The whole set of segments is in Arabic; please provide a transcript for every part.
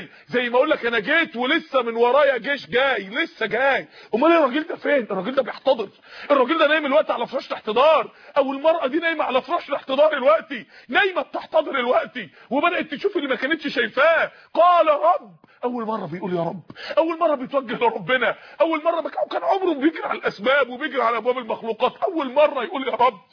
زي ما اقول لك انا جيت ولسه من ورايا جيش جاي لسه جاي. امال الراجل ده فين؟ الراجل ده بيحتضر، الراجل ده نايم الوقت على فراش الاحتضار، او المرأة دي نايمه على فراش الاحتضار الوقتي، نايمه بتحتضر الوقتي وبدات تشوف اللي ما كانتش شايفاه. قال رب، اول مره بيقول يا رب، اول مره بيتوجه لربنا، اول مره كان عمره بيجري على الاسباب وبيجري على ابواب المخلوقات، اول مره يقول يا رب.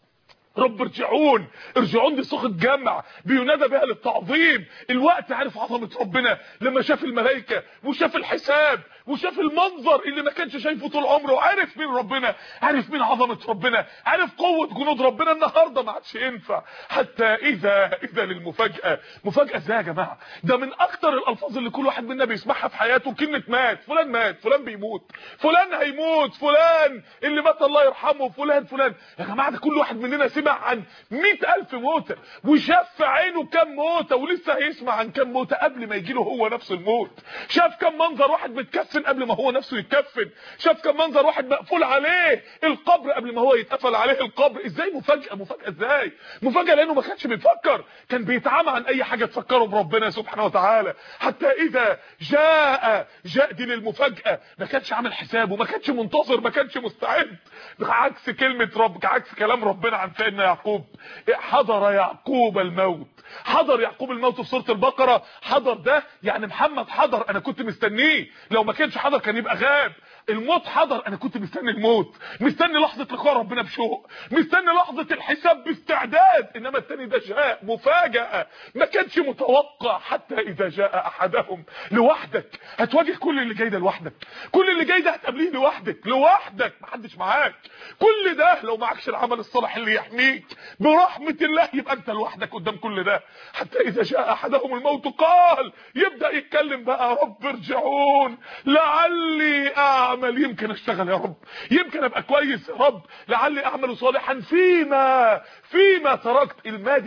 رب ارجعون، ارجعون دي صيغه جمع بينادى بها للتعظيم. الوقت عارف عظمه ربنا لما شاف الملائكه وشاف الحساب وشاف المنظر اللي ما كانش شايفه طول عمره، عارف مين ربنا، عارف مين عظمه ربنا، عارف قوه جنود ربنا. النهارده ما عادش ينفع. حتى اذا للمفاجاه. مفاجاه ازاي يا جماعه؟ ده من اكتر الالفاظ اللي كل واحد منا بيسمعها في حياته كلمه مات، فلان بيموت، فلان هيموت، فلان اللي مات الله يرحمه، فلان. يا جماعه ده كل واحد مننا سمع عن 100,000 موتة وشاف في عينه كام موتة، ولسه هيسمع عن كام موتة قبل ما يجيله هو نفس الموت. شاف كام منظر واحد متكفن قبل ما هو نفسه يتكفن، شاف كام منظر واحد مقفول عليه القبر قبل ما هو يتقفل عليه القبر. ازاي مفاجأة ازاي مفاجأة؟ لانه ما كانش بيفكر، كان بيتعامى عن اي حاجة تفكره بربنا سبحانه وتعالى. حتى اذا جاء دي للمفاجأة، ما كانش عامل حسابه، ما كانش منتظر، ما كانش مستعد. عكس كلمة رب، عكس كلام ربنا عن سيدنا يعقوب. حضر يعقوب الموت، حضر يعقوب الموت في سورة البقرة. حضر ده يعني محمد حضر، انا كنت مستنيه، لو ما كانش حضر كان يبقى غاب. الموت حضر، انا كنت مستني الموت، مستني لحظة لقاء ربنا بشوق، مستني لحظة الحساب باستعداد. انما التاني ده جاء مفاجأة، ما كانش متوقع. حتى اذا جاء احدهم، لوحدك هتواجه كل اللي جاي ده لوحدك، كل اللي جاي ده هتقابليه لوحدك محدش معاك. كل ده لو معكش العمل الصالح اللي يحميك برحمة الله يبقى انت لوحدك قدام كل ده. حتى اذا جاء احدهم الموت قال، يبدأ يتكلم بقى، رب ارجعون لعلي اعمل، يمكن اشتغل يا رب، يمكن ابقى كويس يا رب، لعلي اعمل صالحا فيما تركت.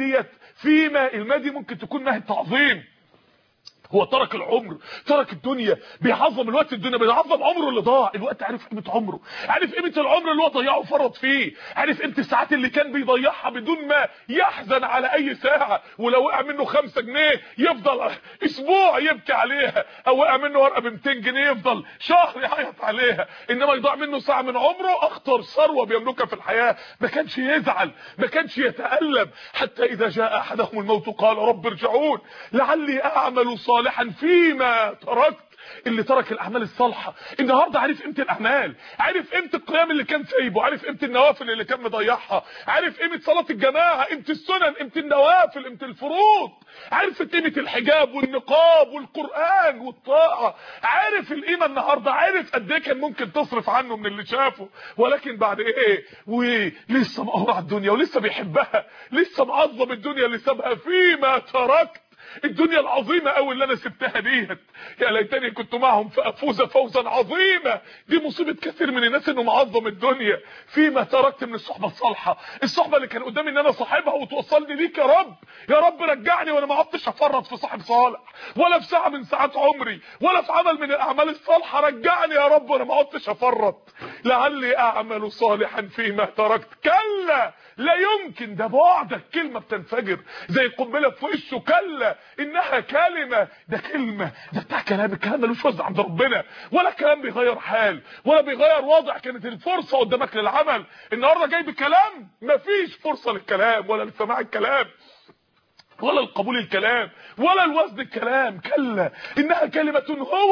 المادية ممكن تكون نهي تعظيم. هو ترك العمر، ترك الدنيا، بيعظم الوقت، الدنيا بيعظم عمره اللي ضاع. الوقت عارف قيمه عمره، عارف قيمه العمر اللي هو ضيعه وفرط فيه، عارف قيمه الساعات اللي كان بيضيعها بدون ما يحزن على اي ساعه. ولو وقع منه 5 جنيه يفضل اسبوع يبكي عليها، او وقع منه ورقه ب 200 جنيه يفضل شهر يعيط عليها. انما يضيع منه ساعه من عمره، اخطر ثروه بيملكها في الحياه، ما كانش يزعل، ما كانش يتألم. حتى اذا جاء احدهم الموت قال رب ارجعون لعلي اعمل صالحا فيما تركت. اللي ترك الاعمال الصالحه النهارده عارف قيمه الاعمال، عارف قيمه القيام اللي كان سايبه، عارف قيمه النوافل اللي كان مضيعها، عارف قيمه صلاه الجماعه، قيمه السنن، قيمه النوافل، قيمه الفروض، عارف قيمه الحجاب والنقاب والقران والطاعه، عارف القيمه النهارده، عارف قد ايه كان ممكن تصرف عنه من اللي شافه، ولكن بعد ايه ولسه مقهور على الدنيا ولسه بيحبها، لسه معظم الدنيا اللي سابها فيما تركت. الدنيا العظيمه قوي اللي انا سبتها ديت، يا ليتني كنت معهم فافوز فوزا عظيما. دي مصيبه كثير من الناس انه معظم الدنيا. فيما تركت من الصحبه الصالحه، الصحبه اللي كان قدامي ان انا صاحبها وتوصلني ليك يا رب، يا رب رجعني وانا ما عدتش افرط في صاحب صالح، ولا في ساعه من ساعات عمري، ولا في عمل من الاعمال الصالحه. رجعني يا رب وانا ما عدتش افرط. لعلي اعمل صالحا فيما تركت. كلا لا يمكن، ده بعدك كلمه بتنفجر زي قنبله في وشه. كلا انها كلمه، ده كلمه، ده بتاع كلام، الكلام ملوش وزن عند ربنا، ولا كلام بيغير حال ولا بيغير وضع. كانت الفرصه قدامك للعمل، النهارده جاي بكلام، مفيش فرصه للكلام ولا لسماع الكلام ولا القبول الكلام ولا الوزن الكلام. كلا انها كلمة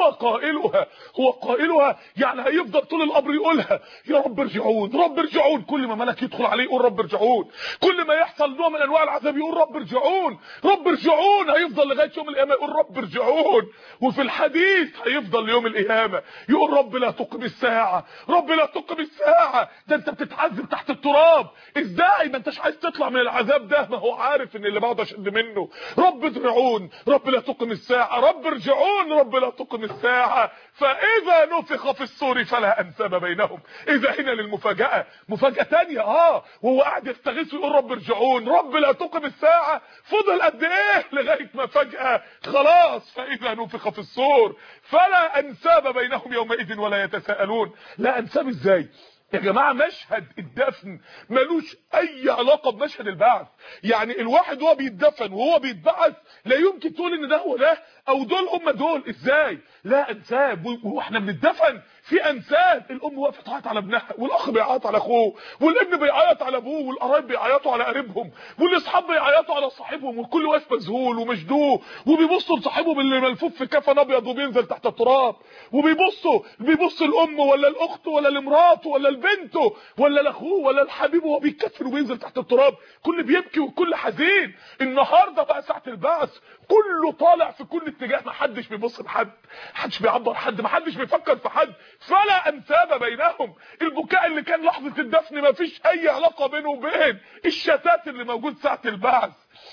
هو قائلها يعني هيفضل طول الامر يقولها. يا رب ارجعون، رب ارجعون، كل ما ملك يدخل عليه يقول رب ارجعون، كل ما يحصل نوع من انواع العذاب يقول رب ارجعون، رب ارجعون، هيفضل لغايه يوم القيامه يقول رب ارجعون. وفي الحديث هيفضل ليوم القيامه يقول رب لا تقم الساعه، رب لا تقم الساعه. ده انت بتتعذب تحت التراب، ازاي ما انتش عايز تطلع من العذاب ده؟ ما هو عارف ان اللي بعده اشد منه. رب ادعون، رب لا تقم الساعه، رب ارجعون، رب لا تقم الساعه. فاذا نفخ في الصور فلا انساب بينهم. اذا هنا للمفاجاه، مفاجاه ثانيه. وهو قاعد يستغيث ويقول رب ارجعون، رب لا تقم الساعه، فضل قد ايه لغايه ما فجاه خلاص. فاذا نفخ في الصور فلا انساب بينهم يومئذ ولا يتساءلون. لا انساب ازاي يا جماعه؟ مشهد الدفن ملوش اي علاقه بمشهد البعث. يعني الواحد وهو بيتدفن وهو بيتبعث لا يمكن تقول ان ده هو ده، او دول هم دول ازاي؟ لا انساب، واحنا بندفن في انساب. الام واقفه تعيط على ابنها، والاخ بيعيط على اخوه، والابن بيعيط على ابوه، والقرايب بيعيطوا على قريبهم، والاصحاب بيعيطوا على صاحبهم، والكل واقف مذهول ومشدوه، وبيبصوا لصاحبهم اللي ملفوف في كفن ابيض وبينزل تحت التراب، بيبص الام ولا الاخت ولا لمراته ولا لبنته ولا لاخوه ولا لحبيبه وهو بيتكفن وبينزل تحت التراب، كل بيبكي والكل حزين. النهارده بقى ساعه البعث، كله طالع في كل اتجاه، ما حدش بيبص لحد، محدش بيعبر حد، ما حدش بيفكر في حد، فلا انساب بينهم. البكاء اللي كان لحظه الدفن ما فيش اي علاقه بينه وبين الشتات اللي موجود ساعه البعث،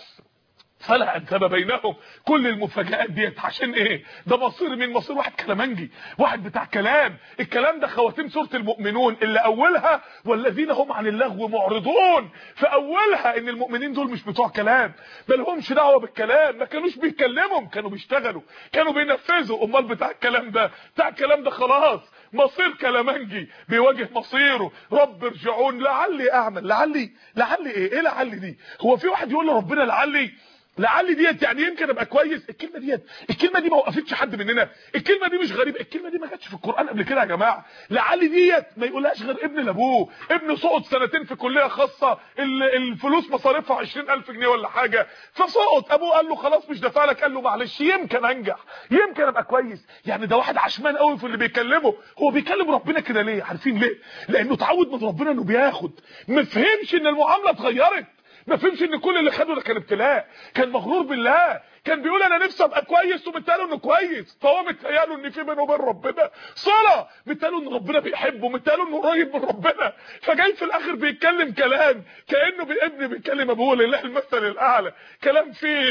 فلا انساب بينهم. كل المفاجآت ديت عشان ايه؟ ده مصير من مصير واحد كلامنجي، واحد بتاع كلام. الكلام ده خواتيم سوره المؤمنون اللي اولها والذين هم عن اللغو معرضون. في اولها ان المؤمنين دول مش بتوع كلام، ما لهمش دعوه بالكلام، ما كانوش بيتكلموا، كانوا بيشتغلوا، كانوا بينفذوا. امال بتاع الكلام ده خلاص مصير كلامنجي بيواجه مصيره. رب ارجعون لعلي اعمل. لعلي ايه لعلي دي؟ هو في واحد يقول لربنا لعلي ديت يعني يمكن ابقى كويس؟ الكلمه دي ما وقفتش حد مننا، الكلمه دي مش غريبه، الكلمه دي ما جاتش في القران قبل كده يا جماعه. لعلي ديت ما يقولهاش غير ابن لابوه، ابن سقط سنتين في كليه خاصه، الفلوس مصاريفها 20000 جنيه ولا حاجه، فسقط. ابوه قال له خلاص مش دافع لك، قال له معلش يمكن انجح، يمكن ابقى كويس. يعني ده واحد عشمان قوي في اللي بيكلمه. هو بيكلم ربنا كده ليه؟ عارفين ليه؟ لانه اتعود من ربنا انه بياخد، ما فهمش ان المعامله اتغيرت، ما فهمش ان كل اللي خده ده كان ابتلاء، كان مغرور بالله، كان بيقول انا نفسي ابقى كويس ومتقاله انه كويس، فهو متقاله ان في بينه وبين ربنا صله، متقاله ان ربنا بيحبه، متقاله انه قريب من ربنا، فجاي في الاخر بيتكلم كلام كانه ابن بيتكلم ابوه لله المثل الاعلى، كلام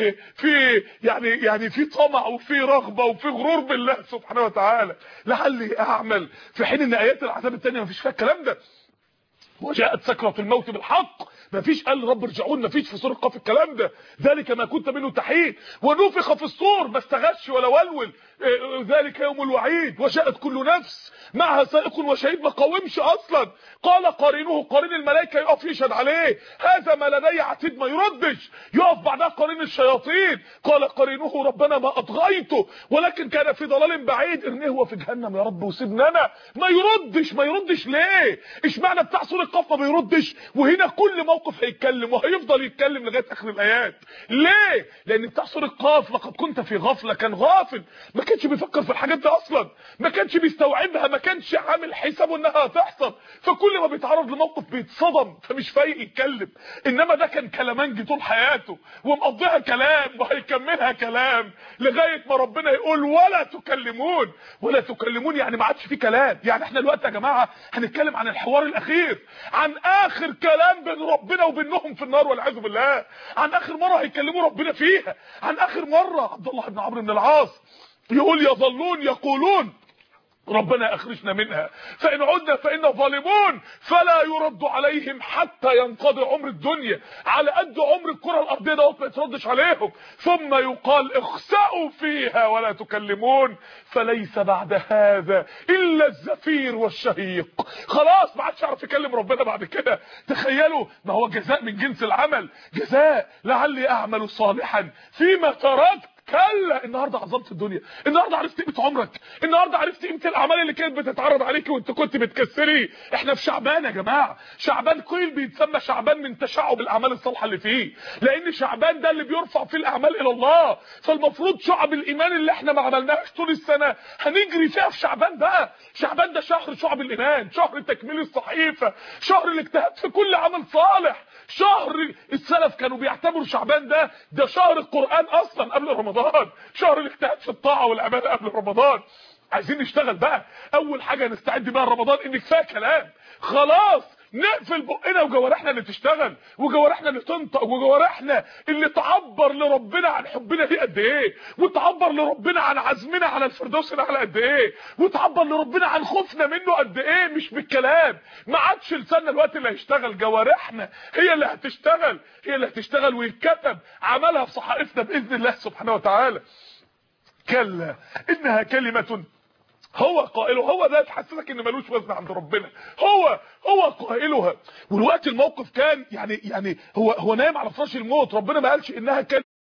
فيه يعني فيه طمع وفيه رغبه وفيه غرور بالله سبحانه وتعالى. لعلي اعمل، في حين ان ايات العذاب الثانيه ما فيش فيها الكلام ده. وجاءت سكرة الموت بالحق، مفيش قال رب ارجعون، مفيش في سوره قاف الكلام ده. ذلك ما كنت منه تحيد، ونفخ في الصور، ما استغش ولا ولول، ذلك يوم الوعيد. وجاءت كل نفس معها سائق وشهيد، ما قاومش اصلا. قال قرينه، قرين الملائكه يقف يشهد عليه، هذا ما لدي عتيد، ما يردش. يقف بعدها قرين الشياطين، قال قرينه ربنا ما اطغيته ولكن كان في ضلال بعيد، ارميه هو في جهنم يا رب وسيبنا انا. ما يردش ليه؟ اشمعنى بتاع سوره قاف ما بيردش وهنا كل موقف هيتكلم وهيفضل يتكلم لغايه اخر الايات؟ ليه؟ لان بتاع سوره قاف لقد كنت في غفله، كان غافل، ما كانش بيفكر في الحاجات دي اصلا، ما كانش بيستوعبها، ما كانش عامل حسابه انها هتحصل، فكل ما بيتعرض لموقف بيتصدم فمش فايق يتكلم. انما ده كان كلامنجي طول حياته ومقضيها كلام وهيكملها كلام لغايه ما ربنا يقول ولا تكلمون. يعني ما عادش في كلام. يعني احنا دلوقتي يا جماعه هنتكلم عن الحوار الاخير، عن اخر كلام بين ربنا وبينهم في النار والعياذ بالله، عن اخر مره هيكلموا ربنا فيها، عن اخر مره. عبد الله بن عمرو بن العاص يقول يظلون يقولون ربنا اخرجنا منها فان عدنا فإنا ظالمون، فلا يرد عليهم حتى ينقضي عمر الدنيا، على قد عمر الكره الارضيه دوت ما يتردش عليهم، ثم يقال اخسأوا فيها ولا تكلمون، فليس بعد هذا الا الزفير والشهيق. خلاص ما عادش يعرف يكلم ربنا بعد كده. تخيلوا، ما هو جزاء من جنس العمل، جزاء لعلي اعمل صالحا فيما تركت. كلا، النهارده عظمت الدنيا، النهارده عرفت قيمه عمرك، النهارده عرفت قيمه الاعمال اللي كانت بتتعرض عليكي وانت كنت بتكسري. احنا في شعبان يا جماعه، شعبان قيل بيتسمى شعبان من تشعب الاعمال الصالحه اللي فيه، لان شعبان ده اللي بيرفع فيه الاعمال الى الله، فالمفروض شعب الايمان اللي احنا ما عملناهاش طول السنه هنجري فيها في شعبان بقى. شعبان ده شهر شعب الايمان، شهر تكميل الصحيفه، شهر الاجتهاد في كل عمل صالح، شهر السلف كانوا بيعتبروا شعبان ده شهر القرآن اصلا قبل رمضان، شهر الاجتهاد في الطاعه والعباده قبل رمضان. عايزين نشتغل بقى. اول حاجه نستعد بيها رمضان ان كفايه كلام، خلاص نقفل بقنا وجوارحنا اللي تشتغل، وجوارحنا اللي تنطق، وجوارحنا اللي تعبر لربنا عن حبنا ليه قد ايه، وتعبر لربنا عن عزمنا على الفردوس الاعلى قد ايه، وتعبر لربنا عن خوفنا منه قد ايه، مش بالكلام. ما عادش لساننا الوقت اللي هيشتغل، جوارحنا هي اللي هتشتغل ويتكتب عملها في صحائفنا باذن الله سبحانه وتعالى. كلا انها كلمه هو قائله، هو ده تحسسك ان ملوش وزن عند ربنا، هو قائلها. والوقت الموقف كان يعني هو نايم على فراش الموت، ربنا ما قالش انها كلمه